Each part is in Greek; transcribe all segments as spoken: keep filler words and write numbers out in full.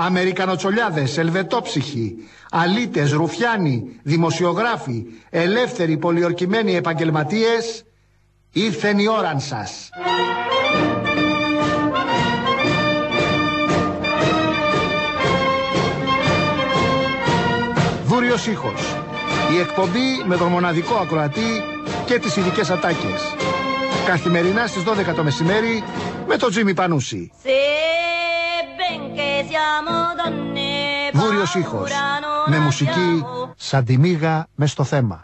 Αμερικανοτσολιάδες, ελβετόψυχοι, αλήτες, ρουφιάνοι, δημοσιογράφοι, ελεύθεροι πολιορκημένοι επαγγελματίες, ήρθεν η ώραν σας. Βούριος ήχος. Η εκπομπή με τον μοναδικό ακροατή και τις ειδικές ατάκες. Καθημερινά στις δώδεκα το μεσημέρι με τον Τζίμι Πανούση. Βούριος ήχος. Με μουσική σαν τη μύγα μες στο θέμα.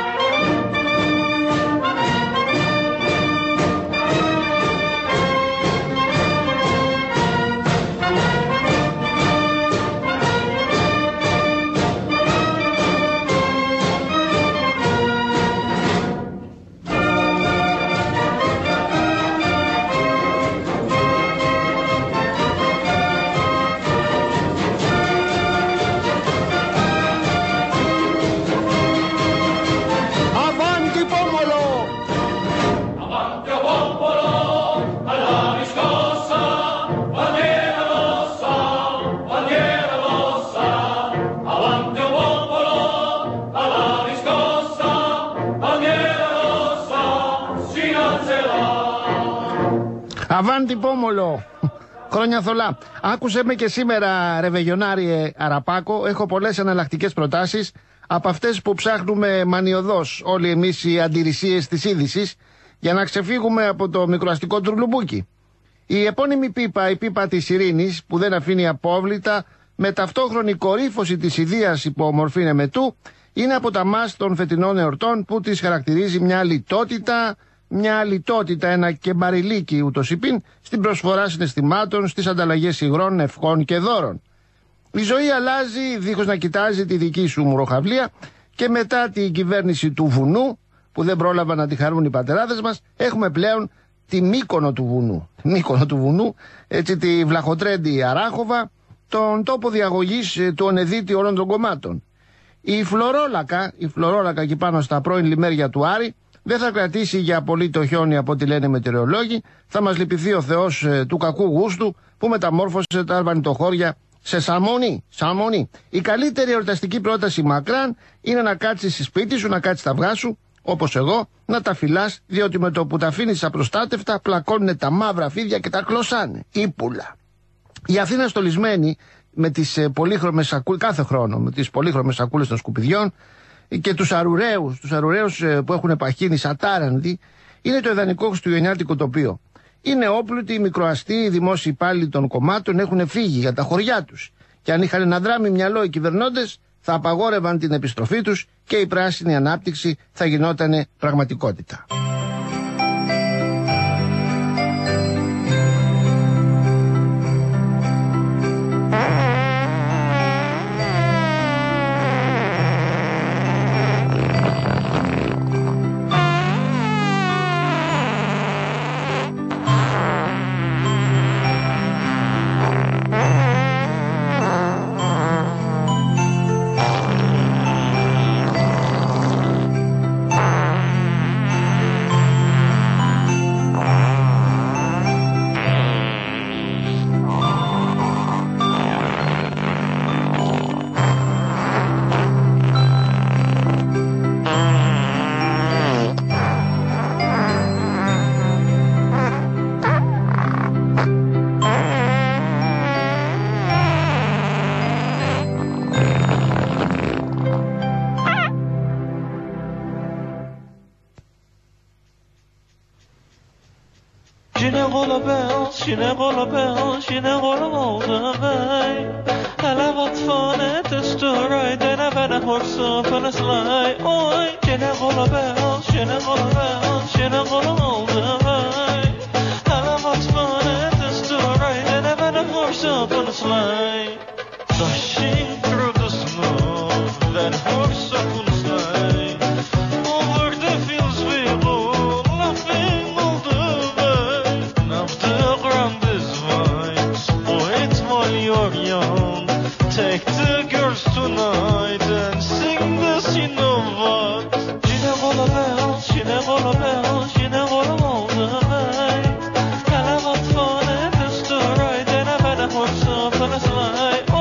Αβάντι πόμολο. Χρόνια θολά. Άκουσε με και σήμερα, ρεβεγιονάριε Αραπάκο. Έχω πολλές εναλλακτικές προτάσεις από αυτές που ψάχνουμε μανιωδώς όλοι εμείς οι αντιρρησίες της είδησης για να ξεφύγουμε από το μικροαστικό τουρλουμπούκι. Η επώνυμη πίπα, η πίπα της ειρήνης, που δεν αφήνει απόβλητα, με ταυτόχρονη κορύφωση της ιδείας υπό μορφή εμετού, είναι από τα μας των φετινών εορτών που της χαρακτηρίζει μια λιτότητα. Μια λιτότητα, ένα κεμπαριλίκι ούτως υπήν, στην προσφορά συναισθημάτων, στις ανταλλαγές υγρών, ευχών και δώρων. Η ζωή αλλάζει δίχως να κοιτάζει τη δική σου μουροχαυλία και μετά την κυβέρνηση του βουνού, που δεν πρόλαβαν να τη χαρούν οι πατεράδες μας, έχουμε πλέον τη Μύκονο του βουνού. Τη Μύκονο του βουνού, έτσι τη Βλαχοτρέντη Αράχοβα, τον τόπο διαγωγής του ονεδίτη όλων των κομμάτων. Η Φλωρόλακα, η Φλωρόλακα εκεί πάνω στα πρώην λιμέρια του Άρη, δεν θα κρατήσει για πολύ το χιόνι από ό,τι λένε μετεωρολόγοι. Θα μας λυπηθεί ο Θεός ε, του κακού γούστου που μεταμόρφωσε τα αρβανιτοχώρια σε σαμόνι. Σαμόνι. Η καλύτερη εορταστική πρόταση μακράν είναι να κάτσεις σπίτι σου, να κάτσεις τα αυγά σου, όπως εγώ, να τα φυλάς, διότι με το που τα αφήνεις απροστάτευτα πλακώνουν τα μαύρα φίδια και τα κλωσάνε. Ήπουλα. Η Αθήνα στολισμένη με τις ε, πολύχρωμες σακούλες, κάθε χρόνο με τις πολύχρωμες σακούλες των σκουπιδιών, και τους αρουραίους, τους αρουραίους που έχουν παχύνει σατάρανδοι, είναι το ιδανικό χριστουγεννιάτικο τοπίο. Είναι όπλουτοι, οι μικροαστοί, οι δημόσιοι υπάλληλοι των κομμάτων έχουν φύγει για τα χωριά τους. Και αν είχαν ένα δράμει μυαλό οι κυβερνώντες, θα απαγόρευαν την επιστροφή τους και η πράσινη ανάπτυξη θα γινότανε πραγματικότητα. شنقول بell, شنقول older bay. I love what's fun at the story. Then I've had a horse up on a sleigh. Oi, شنقول bell, شنقول bell, شنقول older bay. I love what's fun at the story. Then I've had a horse up on a sleigh. Dashing through the snow, that horse up on a sleigh. Over the fields we go, laughing all the way. Now the ground is white, wait while you're young. Take the girls tonight and sing the scene of what. She never the bell, she never the bell, she never all the way. I'll have a fun at the story, then I've had a horse up on a sleigh.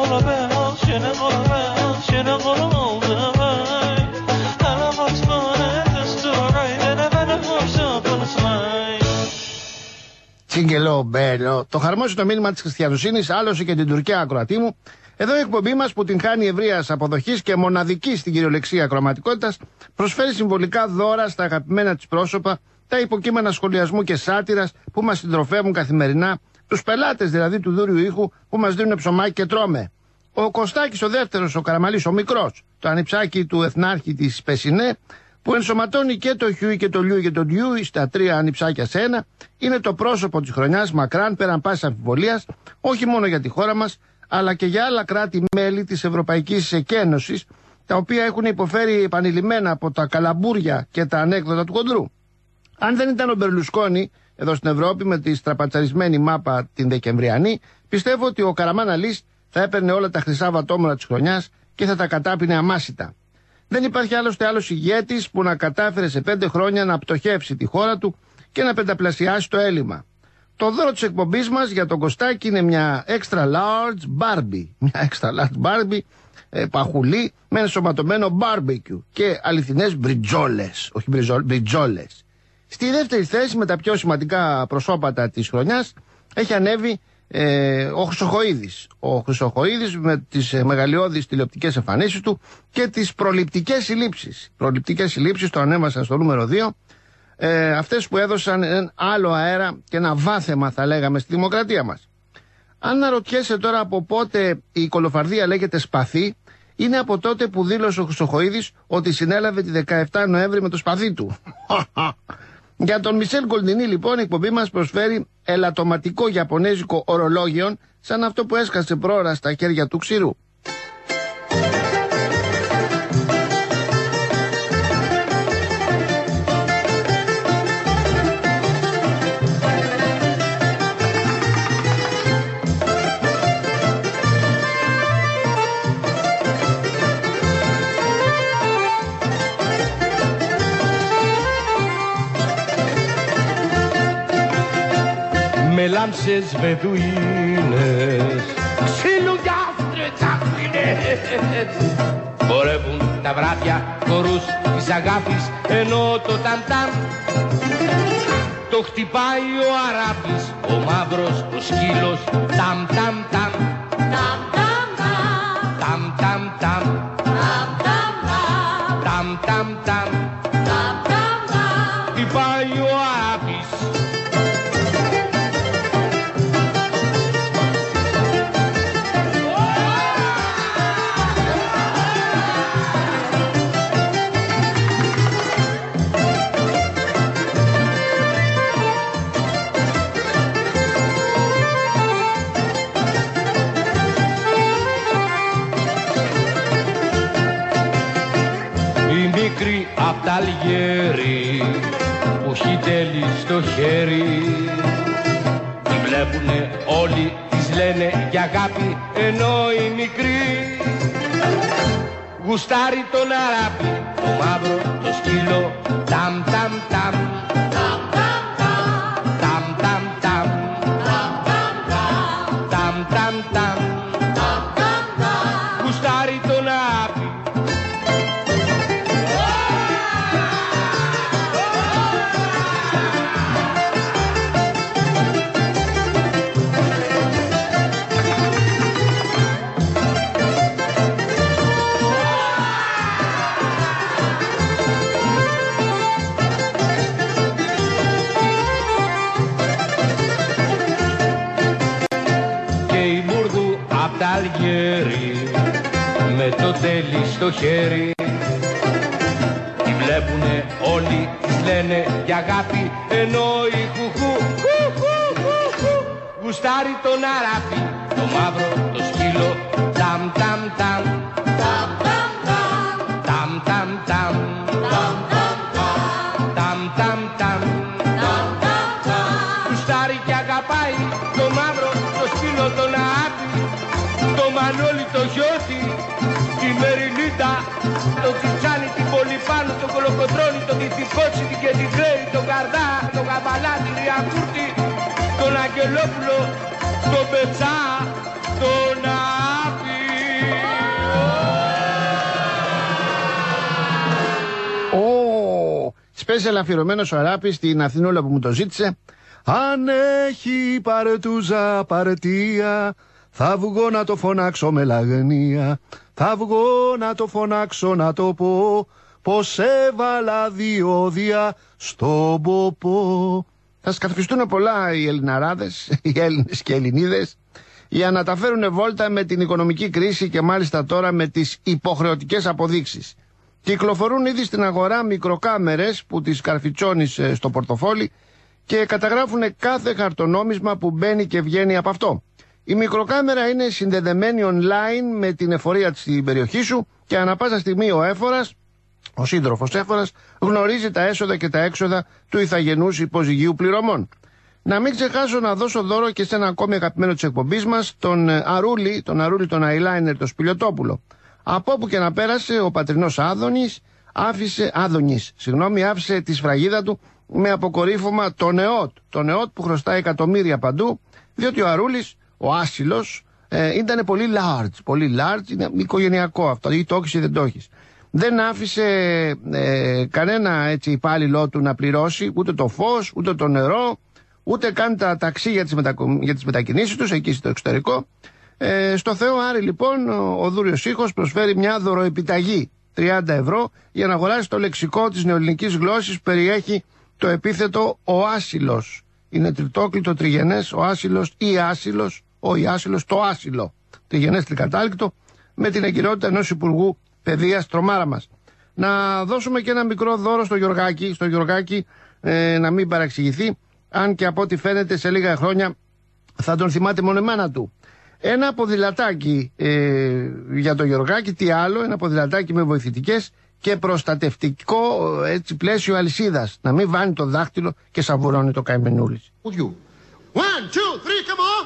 all bells, jingle all bells, jingle all the way. And I was born at the story, and I've had a horse up on a sleigh. Τσίγκελο, μπέλο. Το χαρμόσυνο μήνυμα της χριστιανοσύνης άλωσε και την Τουρκία ακροατή μου. Εδώ η εκπομπή μας που την χάνει ευρείας αποδοχής και μοναδική στην κυριολεξία ακροματικότητας προσφέρει συμβολικά δώρα στα αγαπημένα της πρόσωπα, τα υποκείμενα σχολιασμού και σάτυρας που μας συντροφεύουν καθημερινά, τους πελάτες δηλαδή του δούριου ήχου που μας δίνουν ψωμάκι και τρώμε. Ο Κωστάκης ο δεύτερος, ο Καραμαλής ο μικρός, το ανιψάκι του εθνάρχη της Πεσινέ, που ενσωματώνει και το Χιούι και το Λιούι και το Ντιούι στα τρία ανιψάκια σε ένα, είναι το πρόσωπο της χρονιάς μακράν πέραν πάσης αμφιβολίας, όχι μόνο για τη χώρα μας, αλλά και για άλλα κράτη-μέλη της Ευρωπαϊκής Εκένωσης, τα οποία έχουν υποφέρει επανειλημμένα από τα καλαμπούρια και τα ανέκδοτα του χοντρού. Αν δεν ήταν ο Μπερλουσκόνη εδώ στην Ευρώπη με τη στραπατσαρισμένη μάπα την Δεκεμβριανή, πιστεύω ότι ο Καραμάν Αλής θα έπαιρνε όλα τα χρυσά βατόμορα της χρονιάς και θα τα κατάπινε αμάσιτα. Δεν υπάρχει άλλωστε άλλος ηγέτης που να κατάφερε σε πέντε χρόνια να πτωχεύσει τη χώρα του και να πενταπλασιάσει το έλλειμμα. Το δώρο της εκπομπής μας για τον Κωστάκη είναι μια extra large Barbie. Μια extra large Barbie ε, παχουλή με ενσωματωμένο barbecue και αληθινές μπριτζόλες. Όχι μπριτζόλες. Στη δεύτερη θέση με τα πιο σημαντικά προσώπατα της χρονιάς έχει ανέβει ε, ο Χρυσοχοΐδης. Ο Χρυσοχοΐδης με τις ε, μεγαλειώδεις τηλεοπτικές εμφανίσεις του και τις προληπτικές συλλήψεις. Προληπτικές συλλήψεις το ανέβασαν στο νούμερο δύο. Ε, αυτές που έδωσαν ένα άλλο αέρα και ένα βάθεμα θα λέγαμε στη δημοκρατία μας. Αν αναρωτιέσαι τώρα από πότε η κολοφαρδία λέγεται σπαθί, είναι από τότε που δήλωσε ο Χρυσοχοΐδης ότι συνέλαβε τη δεκαεφτά Νοέμβρη με το σπαθί του. Για τον Μισελ Γκολντινή λοιπόν η εκπομπή μας προσφέρει ελαττωματικό ιαπωνέζικο ορολόγιο σαν αυτό που έσκασε πρόωρα στα χέρια του ξηρού. Με λάμψες βεδουίνες, ξυλουγιάστρες τσαφίνες, χορεύουν τα βράδια χορούς της αγάπης, ενώ το ταμ-ταμ το χτυπάει ο Αράπης, ο μαύρος ο σκύλος, ταμ-ταμ-ταμ, ταμ-ταμ-ταμ, ταμ-ταμ-ταμ, ταμ-ταμ-ταμ, χτυπάει ο Αράπης. Απ' τ' Αλγέρι που έχει τέλει στο χέρι, τη βλέπουνε όλοι, της λένε για αγάπη, ενώ η μικρή γουστάρει τον Αράπη, το μαύρο το σκύλο, ταμ ταμ ταμ, ταμ ταμ ταμ, ταμ ταμ ταμ, γουστάρει τον Αράπη. Με το τέλει στο χέρι, τη βλέπουνε όλοι, της λένε για αγάπη, ενώ η χουχού γουστάρει τον Αράπη, το μαύρο το σκύλο, ταμ ταμ ταμ, ταμ ταμ ταμ, ταμ ταμ ταμ, ταμ γουστάρει και αγαπάει, το μαύρο το σκύλο τον Αράπη, το Μανώλη το Χιώτη, τη Μερινίτα, το Τσιτσάνι, την Πολυπάνου, το Κολοκοτρώνη, το Τιτικότσι, την Κεντιγκρέη, τον Καρδά, τον Καβαλά, την Ριακούρτη, τον Αγγελόπουλο, τον Πετσά, τον Άπη. Special αφιερωμένος ο Αράπης στην Αθηνούλα που μου το ζήτησε. Αν έχει παρτούζα παρτία, θα βγω να το φωνάξω με λαγνία. Θα βγω να το φωνάξω να το πω, πως έβαλα διόδια στον ποπό. Θα σκαρφιστούν πολλά οι Ελληναράδες, οι Έλληνες και Ελληνίδες, για να τα φέρουν βόλτα με την οικονομική κρίση και μάλιστα τώρα με τις υποχρεωτικές αποδείξεις. Κυκλοφορούν ήδη στην αγορά μικροκάμερες που τις καρφιτσώνεις στο πορτοφόλι και καταγράφουν κάθε χαρτονόμισμα που μπαίνει και βγαίνει από αυτό. Η μικροκάμερα είναι συνδεδεμένη online με την εφορία στην περιοχή σου και ανά πάσα στιγμή ο έφορας, ο σύντροφος έφορας, γνωρίζει τα έσοδα και τα έξοδα του ηθαγενούς υποζυγίου πληρωμών. Να μην ξεχάσω να δώσω δώρο και σε ένα ακόμη αγαπημένο της εκπομπής μας, τον Αρούλη, τον Αρούλη τον eyeliner, τον Σπηλιοτόπουλο. Από όπου και να πέρασε, ο πατρινός Άδωνης άφησε, Άδωνης, συγγνώμη, άφησε τη σφραγίδα του με αποκορύφωμα τον ΕΟΤ, τον ΕΟΤ που χρωστάει εκατομμύρια παντού, διότι ο Αρούλης, ο άσυλος, ε, ήταν πολύ large, πολύ large, είναι οικογενειακό αυτό, ή το έχεις ή δεν το έχεις. Δεν άφησε ε, κανένα έτσι υπάλληλό του να πληρώσει ούτε το φως, ούτε το νερό, ούτε καν τα ταξί για τις, μετακο... για τις μετακινήσεις τους εκεί στο εξωτερικό. Ε, στο Θεό Άρη λοιπόν ο, ο Δούριος Ήχος προσφέρει μια δωροεπιταγή τριάντα ευρώ για να αγοράσει το λεξικό της νεοελληνικής γλώσσης που περιέχει το επίθετο ο άσυλος. Είναι τριτόκλητο, τριγενές, ο άσυλος ή άσυλος, ο ή άσυλος, το άσυλο. Τριγενές τρικατάληκτο, με την εγκυρότητα ενός Υπουργού Παιδείας, τρομάρα μας. Να δώσουμε και ένα μικρό δώρο στο Γιωργάκη, στο Γιωργάκη ε, να μην παραξηγηθεί, αν και από ό,τι φαίνεται σε λίγα χρόνια θα τον θυμάται μόνο η μάνα του. Ένα ποδηλατάκι ε, για το Γιωργάκη, τι άλλο, ένα ποδηλατάκι με βοηθητικές και προστατευτικό έτσι, πλαίσιο αλυσίδας. Να μην βάνει το δάχτυλο και σαβουρώνει το καημενούλης. One, two, three, come on!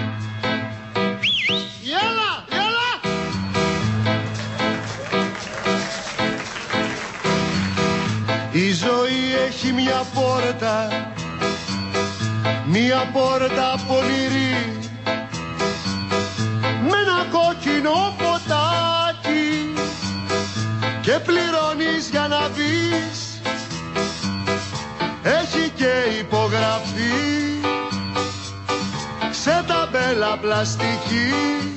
Yalla, yalla! Η ζωή έχει μια πόρτα, μια πόρτα πονηρή, με ένα κόκκινο ποτάκι και πληρώνεις για να μπεις. Έχει και υπογραφή σε ταμπέλα πλαστική.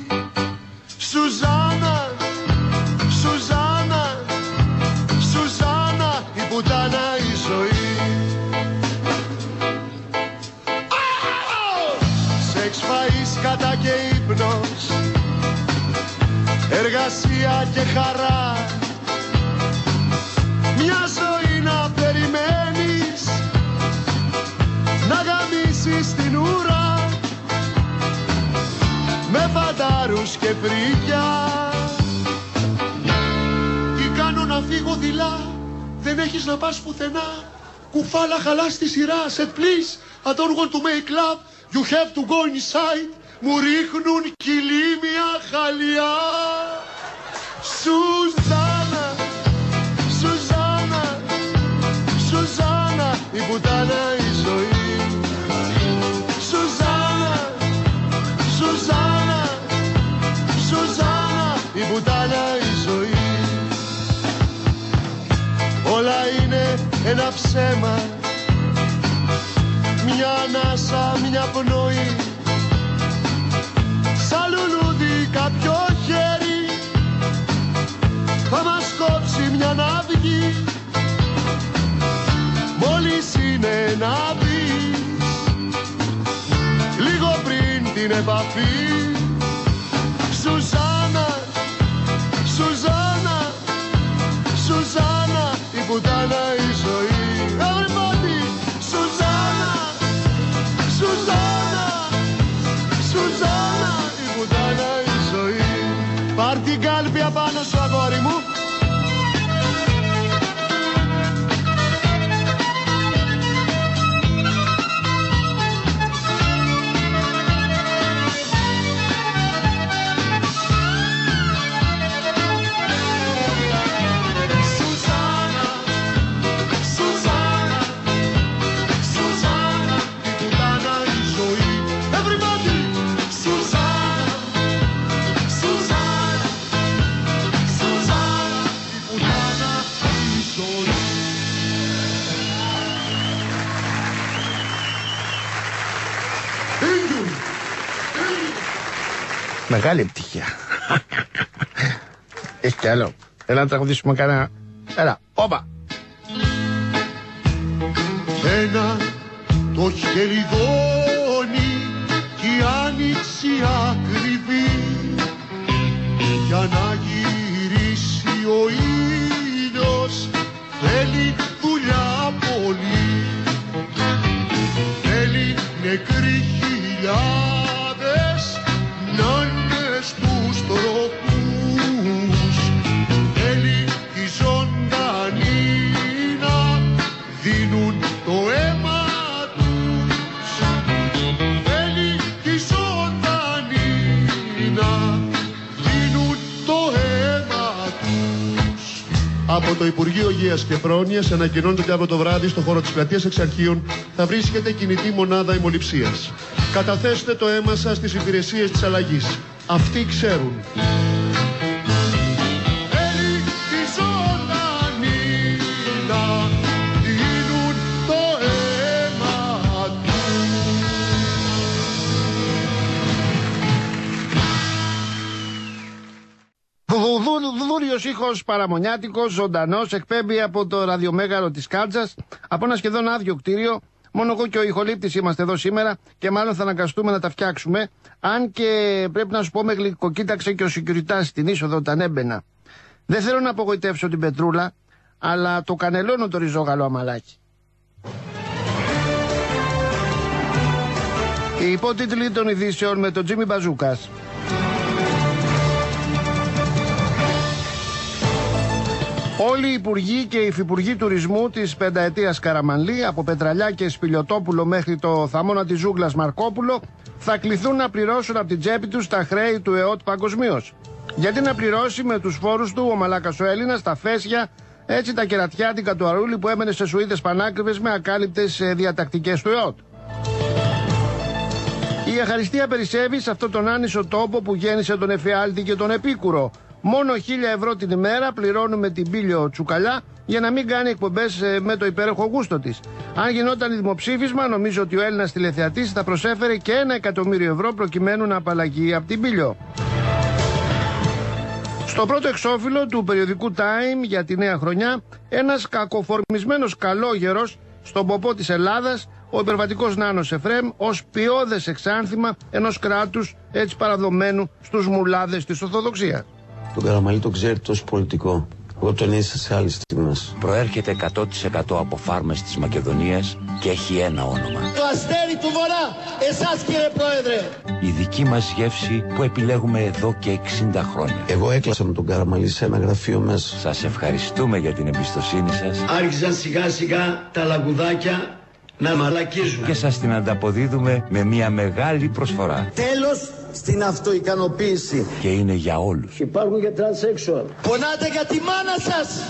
Σουζάνα, Σουζάνα, Σουζάνα, η πουτάνα η ζωή. Σεξ, φαΐς, κατά και ύπνος, εργασία και χαρά, μια ζωή να περιμένεις, να γαμίσεις την ουρά, με φαντάρους και φρίκια. Τι κάνω να φύγω δειλά, δεν έχεις να πας πουθενά, κουφάλα χαλάς τη σειρά. Said please, I don't want to make love, you have to go inside. Μου ρίχνουν κυλίμια χαλιά. Σουζάνα, Σουζάνα, Σουζάνα, η πουτάνα η ζωή. Σουζάνα, Σουζάνα, Σουζάνα, η πουτάνα η ζωή. Όλα είναι ένα ψέμα, μια ανάσα, μια πνοή, σαν λουλούδι κάποιο χέρι θα μας κόψει μια ναυγή. Μόλις είναι να μπεις λίγο πριν την επαφή. Σουζάνα, Σουζάνα, Σουζάνα, η πουτάνα η ζωή. Everybody, Σουζάνα, Σουζάνα, Σουζάνα, η πουτάνα η ζωή. Πάρ' την κάλπη απάνω σου αγόρι μου. Σουζάνα, Μεγάλη επιτυχία. Έχει κι άλλο. Έλα να τραγουδήσουμε κανένα. Έλα, όπα. Ένα το χελιδόνι κι η άνοιξη ακριβή, για να γυρίσει ο ήλιος θέλει δουλειά πολύ. Θέλει νεκροί χιλιάδες να είναι στους τροχούς. Θέλει οι ζωντανοί να δίνουν το αίμα τους. Θέλει οι ζωντανοί να δίνουν το αίμα τους. Από το Υπουργείο Υγείας και Πρόνοιας ανακοινώνεται ότι από το βράδυ στο χώρο της πλατείας Εξαρχείων θα βρίσκεται κινητή μονάδα αιμοληψίας. Καταθέστε το αίμα σας στις υπηρεσίες της αλλαγής. Αυτοί ξέρουν. Θέλει οι ζωντανοί να δίνουν το αίμα τους. Δούριος ήχος παραμονιάτικος, ζωντανός, εκπέμπει από το ραδιομέγαρο της Κάλτζας, από ένα σχεδόν άδειο κτίριο. Μόνο εγώ και ο ηχολήπτης είμαστε εδώ σήμερα και μάλλον θα αναγκαστούμε να τα φτιάξουμε. Αν και πρέπει να σου πω, με γλυκοκοίταξε και ο security στην είσοδο όταν έμπαινα. Δεν θέλω να απογοητεύσω την Πετρούλα, αλλά το κανελώνω το ριζόγαλο αμαλάκι. Οι υπότιτλοι των ειδήσεων με τον Τζίμι Μπαζούκας. Όλοι οι υπουργοί και οι υφυπουργοί τουρισμού της πενταετίας Καραμανλή, από Πετραλιά και Σπηλιοτόπουλο μέχρι το θαμώνα της ζούγκλας Μαρκόπουλο, θα κληθούν να πληρώσουν από την τσέπη τους τα χρέη του ΕΟΤ παγκοσμίως. Γιατί να πληρώσει με τους φόρους του ο μαλάκας ο Έλληνας τα φέσια, έτσι τα κερατιάτικα του Αρούλη που έμενε σε σουίτες πανάκριβες με ακάλυπτες διατακτικές του ΕΟΤ. Η αχαριστία περισσεύει σε αυτόν τον άνισο τόπο που γέννησε τον εφιάλτη και τον επίκουρο. Μόνο χίλια ευρώ την ημέρα πληρώνουμε την Πήλιο Τσουκαλιά για να μην κάνει εκπομπές με το υπέροχο γούστο της. Αν γινόταν δημοψήφισμα, νομίζω ότι ο Έλληνας τηλεθεατής θα προσέφερε και ένα εκατομμύριο ευρώ προκειμένου να απαλλαγεί από την Πήλιο. Στο πρώτο εξώφυλλο του περιοδικού Time για τη νέα χρονιά, ένας κακοφορμισμένος καλόγερος στον ποπό της Ελλάδας, ο υπερβατικός Νάνος Εφρέμ, ως ποιώδες εξάνθημα ενός κράτους έτσι παραδομένου στους μουλάδες της Ορθοδοξίας. Τον Καραμανλή τον ξέρετε ως πολιτικό. Εγώ τον είδα σε άλλες στιγμές. Προέρχεται εκατό τοις εκατό από φάρμες της Μακεδονίας και έχει ένα όνομα. Το αστέρι του Βορρά, εσάς κύριε Πρόεδρε. Η δική μας γεύση που επιλέγουμε εδώ και εξήντα χρόνια. Εγώ έκλασα με τον Καραμανλή σε ένα γραφείο μέσα. Σας ευχαριστούμε για την εμπιστοσύνη σας. Άρχισαν σιγά σιγά τα λαγουδάκια να μαλακίζουν. Και σας την ανταποδίδουμε με μια μεγάλη προσφορά. Τέλος στην αυτοικανοποίηση. Και είναι για όλους. Υπάρχουν και transsexual. Πονάτε για τη μάνα σας.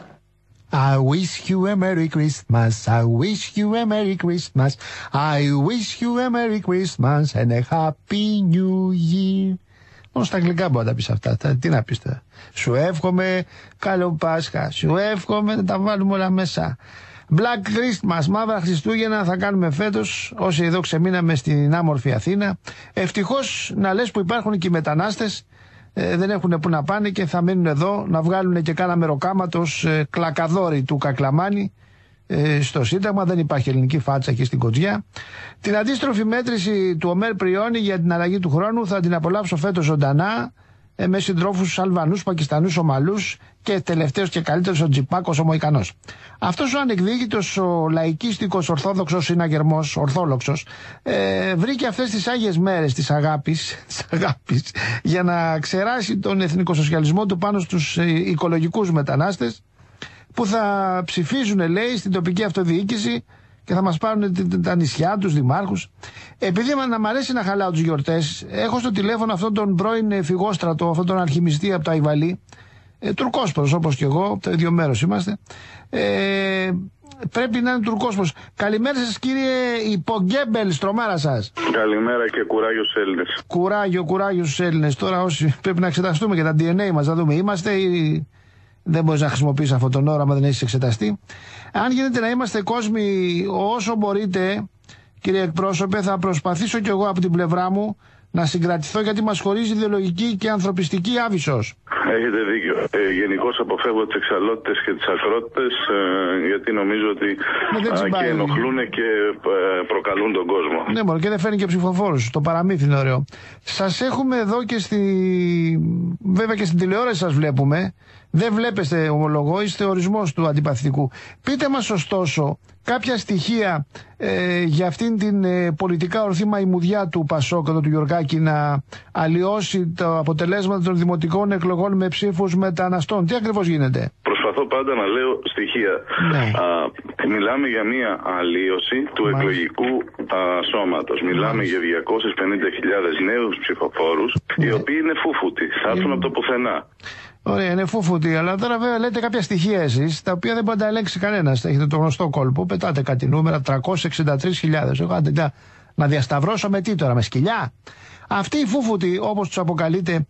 I wish you a Merry Christmas, I wish you a Merry Christmas, I wish you a Merry Christmas and a Happy New Year. Μόνο στα αγγλικά μπορεί να τα πεις αυτά. Τι να πεις τώρα. Σου εύχομαι καλό Πάσχα, σου εύχομαι να τα βάλουμε όλα μέσα. Black Christmas, μαύρα Χριστούγεννα θα κάνουμε φέτος, όσοι εδώ ξεμείναμε στην άμορφη Αθήνα. Ευτυχώς να λες που υπάρχουν και οι μετανάστες, ε, δεν έχουν που να πάνε και θα μείνουν εδώ να βγάλουν και κάνα μεροκάματος ε, κλακαδόρι του Κακλαμάνη ε, στο Σύνταγμα. Δεν υπάρχει ελληνική φάτσα εκεί στην Κοτζιά. Την αντίστροφη μέτρηση του Ομέρ Πριώνη για την αλλαγή του χρόνου θα την απολαύσω φέτος ζωντανά ε, με συντρόφους Αλβανούς, Πακιστανούς, Ομαλούς και τελευταίος και καλύτερος ο Τζιπάκος ο Μοϊκανός. Αυτός ο ανεκδίκητος, ο λαϊκίστικος, ορθόδοξος συναγερμός, ορθόλοξος, ε, βρήκε αυτές τις άγιες μέρες της αγάπης, της αγάπης για να ξεράσει τον εθνικοσοσιαλισμό του πάνω στους ε, οικολογικούς μετανάστες που θα ψηφίζουν, λέει, στην τοπική αυτοδιοίκηση και θα μας πάρουν τα νησιά, τους δημάρχους. Επειδή να μ' αρέσει να χαλάω τις γιορτές, έχω στο τηλέφωνο αυτόν τον πρώην φυγόστρατο, αυτόν τον αρχιμιστή από το Αϊβαλί, ε, τουρκόσπορος όπως και εγώ, το ίδιο μέρος είμαστε. Ε, πρέπει να είναι τουρκόσπορος. Καλημέρα σας κύριε Υπογκέμπελ, στρομάρα σας. Καλημέρα και κουράγιο στους Έλληνες. Κουράγιο, κουράγιο στους Έλληνες. Τώρα όσοι πρέπει να εξεταστούμε και τα ντι εν έι μας, να δούμε είμαστε ή δεν μπορείς να χρησιμοποιήσεις αυτόν τον όραμα, δεν έχεις εξεταστεί. Αν γίνεται να είμαστε κόσμοι όσο μπορείτε, κύριε εκπρόσωπε, θα προσπαθήσω κι εγώ από την πλευρά μου να συγκρατηθώ γιατί μας χωρίζει ιδεολογική και ανθρωπιστική άβυσσος. Έχετε δίκιο. Ε, Γενικώς αποφεύγω τις εξαλότητες και τις ακρότητες, ε, γιατί νομίζω ότι ναι, α, και ενοχλούν και ε, προκαλούν τον κόσμο. Ναι, μόνο και δεν φέρνει και ψηφοφόρους. Το παραμύθι είναι ωραίο. Σας έχουμε εδώ και στη... βέβαια και στην τηλεόραση σας βλέπουμε. Δεν βλέπεστε, ομολογώ, είστε ορισμός του αντιπαθητικού. Πείτε μας ωστόσο κάποια στοιχεία ε, για αυτήν την ε, πολιτικά ορθή μαϊμουδιά του Πασόκ εδώ του Γιωργάκη να αλλοιώσει τα αποτελέσματα των δημοτικών εκλογών με ψήφους μεταναστών. Τι ακριβώς γίνεται? Προσπαθώ πάντα να λέω στοιχεία. Ναι. Α, μιλάμε για μια αλλίωση του Μάλιστα. εκλογικού α, σώματος. Μιλάμε Μάλιστα. για διακόσιες πενήντα χιλιάδες νέους ψηφοφόρους, ναι. οι οποίοι είναι φούφουτοι, θα έρθουν είναι... από το πουθενά. Ωραία, είναι φούφουτοι, αλλά τώρα βέβαια λέτε κάποια στοιχεία εσείς, τα οποία δεν μπορεί να τα ελέγξει κανένας. Έχετε το γνωστό κόλπο, πετάτε κάτι νούμερα, τριακόσιες εξήντα τρεις χιλιάδες. Εγώ άντε να, να διασταυρώσω με τι τώρα, με σκυλιά. Αυτοί οι φούφουτοι, όπως τους αποκαλείτε,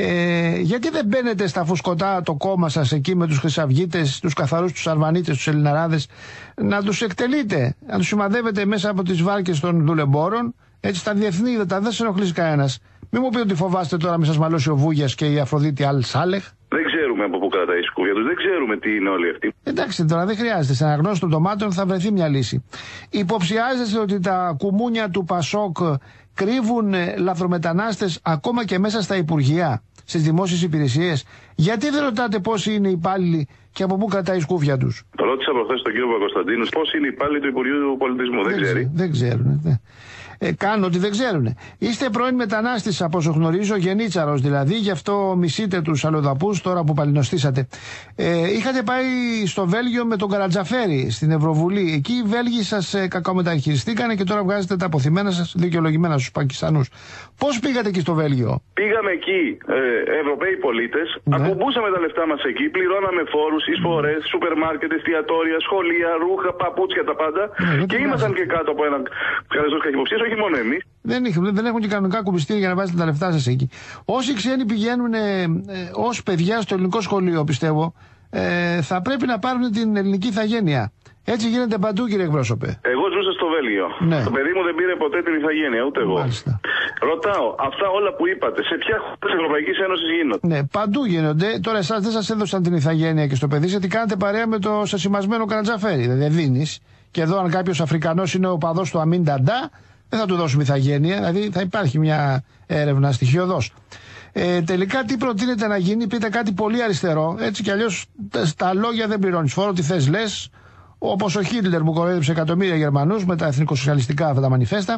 ε, γιατί δεν μπαίνετε στα φουσκωτά το κόμμα σας εκεί με τους χρυσαυγίτες, τους καθαρούς, τους αρβανίτες, τους ελληναράδες, να τους εκτελείτε, να τους σημαδεύετε μέσα από τις βάρκες των δουλεμπόρων, έτσι στα διεθνή ύδατα, δεν σε ενοχλήσει κανένας. Μην μου πει ότι φοβάστε τώρα μην σας μαλώσει ο Βούγιας και η Αφροδίτη Αλ Σάλεχ. Δεν ξέρουμε από πού κρατάει η σκούβια τους, δεν ξέρουμε τι είναι όλοι αυτοί. Εντάξει, τώρα δεν χρειάζεται. Στην αναγνώση των τομάτων θα βρεθεί μια λύση. Υποψιάζεστε ότι τα κουμούνια του Πασόκ κρύβουν λαθρομετανάστες ακόμα και μέσα στα υπουργεία, στις δημόσιες υπηρεσίες? Γιατί δεν ρωτάτε πόσοι είναι οι υπάλληλοι και από πού κρατάει η σκούφια τους? Το ρώτησα προχθές τον κύριο Παπακοσταντίνου πόσοι είναι οι υπάλληλοι του Υπουργείου Πολιτισμού. Δεν, δεν ξέρει. Δεν ξέρουν. Δεν. Ε, κάνουν ότι δεν ξέρουν. Είστε πρώην μετανάστης, από όσο γνωρίζω, γενίτσαρος δηλαδή, γι' αυτό μισείτε τους αλλοδαπούς τώρα που παλινοστήσατε. Ε, είχατε πάει στο Βέλγιο με τον Καρατζαφέρη στην Ευρωβουλή. Εκεί οι Βέλγοι σας ε, κακομεταχειριστήκανε και τώρα βγάζετε τα αποθυμένα σας δικαιολογημένα στους Πακιστανούς. Πώς πήγατε εκεί στο Βέλγιο? Πήγαμε εκεί ε, Ευρωπαίοι πολίτες, ναι. ακουμπούσαμε τα λεφτά μας εκεί, πληρώναμε φόρους, εισφορές, σούπερ μάρκετ, εστιατόρια, σχολεία, ρούχα, παπούτσια, τα πάντα. Ναι, και ήμασταν και κάτω από έναν καθεστώς καχυποψίας, όχι μόνο εμείς. Δεν, δεν έχουν και κανονικά κουμπιστήρια για να βάζετε τα λεφτά σας εκεί. Όσοι ξένοι πηγαίνουν ε, ε, ως παιδιά στο ελληνικό σχολείο, πιστεύω, ε, θα πρέπει να πάρουν την ελληνική ηθαγένεια. Έτσι γίνεται παντού, κύριε εκπρόσωπε. Εγώ ζούσα στο Βέλγιο. Ναι. Το παιδί μου δεν πήρε ποτέ την ηθαγένεια, ούτε εγώ. Μάλιστα. Ρωτάω, αυτά όλα που είπατε, σε ποια χώρα της Ευρωπαϊκής Ένωσης γίνονται? Ναι, παντού γίνονται. Τώρα, εσάς δεν σας έδωσαν την ηθαγένεια και στο παιδί, γιατί κάνετε παρέα με το σασημασμένο Καρατζαφέρη. Δεν δίνεις. Και εδώ, αν κάποιος Αφρικανός είναι ο παδός του Αμίν Νταντά, δεν θα του δώσουμε ηθαγένεια. Δηλαδή, θα υπάρχει μια έρευνα στοιχειωδώς. Ε, τελικά, τι προτείνετε να γίνει? Πείτε κάτι πολύ αριστερό. Έτσι κι αλλιώς στα λόγια δεν πληρώνεις φόρο. Τι θες, λες. Όπως ο Χίτλερ που κοροϊδεύσε εκατομμύρια Γερμανούς με τα εθνικοσοσιαλιστικά αυτά τα μανιφέστα.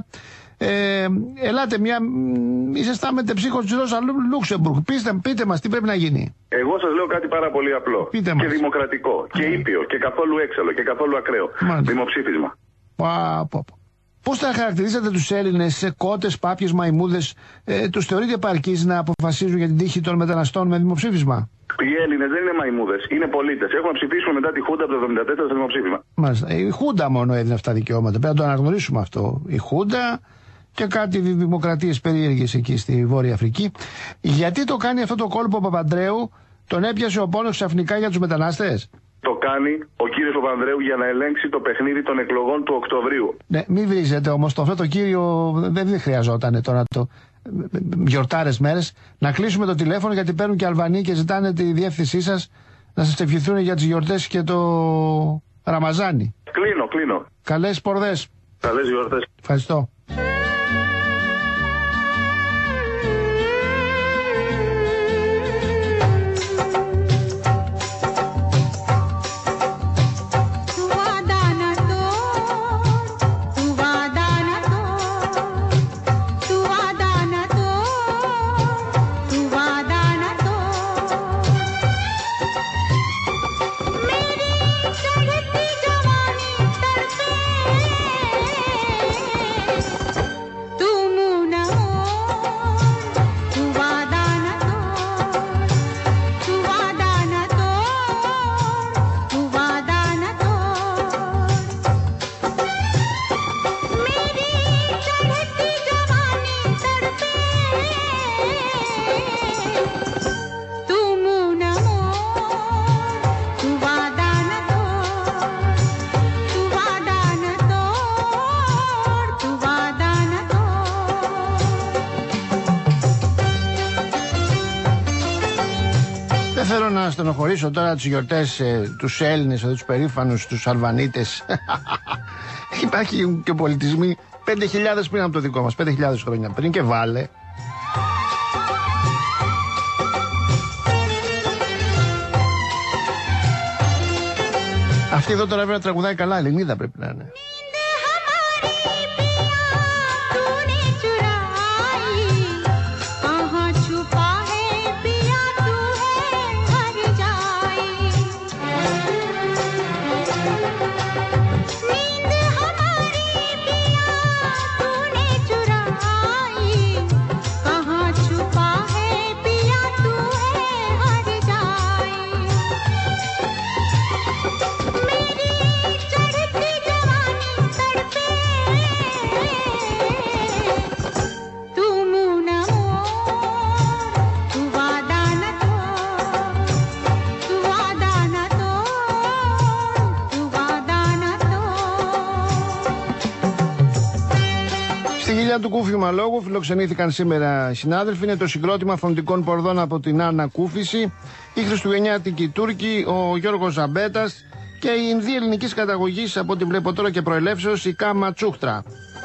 Ε, ελάτε, μια, είσαστε μετεψύχος της Ρώσα Λούξεμπουργκ. Πείτε, πείτε μας τι πρέπει να γίνει. Εγώ σας λέω κάτι πάρα πολύ απλό. Πείτε και μας. Δημοκρατικό και ήπιο και καθόλου έξαλλο και καθόλου ακραίο. Μάλιστα. Δημοψήφισμα. Πα, πα, πα. Πώς θα χαρακτηρίζετε τους Έλληνες σε κότες, πάπιες, μαϊμούδες? Ε, τους θεωρείτε επαρκείς να αποφασίζουν για την τύχη των μεταναστών με δημοψήφισμα? Οι Έλληνες δεν είναι μαϊμούδες, είναι πολίτες. Έχουμε ψηφίσουμε μετά τη Χούντα από το εβδομήντα τέσσερα στο δημοψήφισμα. Μάλιστα. Η Χούντα μόνο έδινε αυτά τα δικαιώματα. Πρέπει να το αναγνωρίσουμε αυτό. Η Χούντα και κάτι δημοκρατίες περίεργες εκεί στη Βόρεια Αφρική. Γιατί το κάνει αυτό το κόλπο ο Παπανδρέου? Τον έπιασε ο πόνος ξαφνικά για τους μετανάστες? Το κάνει ο κύριος Παπανδρέου για να ελέγξει το παιχνίδι των εκλογών του Οκτωβρίου. Ναι, μην βρίζετε όμως το αυτό το κύριο, δεν, δεν χρειαζόταν τώρα το γιορτάρες μέρες. Να κλείσουμε το τηλέφωνο γιατί παίρνουν και Αλβανοί και ζητάνε τη διεύθυνσή σας να σας ευχηθούν για τις γιορτές και το Ραμαζάνι. Κλείνω, κλείνω. Καλές πορδές. Καλές γιορτές. Ευχαριστώ. θέλω να στενοχωρήσω τώρα τις γιορτές, ε, τους Έλληνες, εδώ, τους περήφανους, τους Αλβανίτες. Υπάρχει και πολιτισμοί πέντε χιλιάδες πριν από το δικό μας, πέντε χιλιάδες χρόνια πριν, και βάλε. Αυτή εδώ τώρα πρέπει να τραγουδάει καλά, Ελληνίδα πρέπει να είναι. Του Κούφιμα Λόγου φιλοξενήθηκαν σήμερα οι συνάδελφοι. Είναι το συγκρότημα φωνητικών πορδών από την Άννα Κούφιση, η χριστουγεννιάτικη Τούρκη, ο Γιώργος Ζαμπέτας και η Ινδία ελληνικής καταγωγής, από ό,τι βλέπω τώρα και προελεύσεως, η Κάμα Τσούχτρα.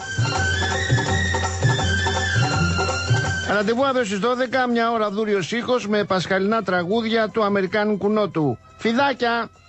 Ραντεβού αύριο στις δώδεκα, μια ώρα δούριος ήχος με πασχαλινά τραγούδια του Αμερικάνικου Νότου. Φιδάκια!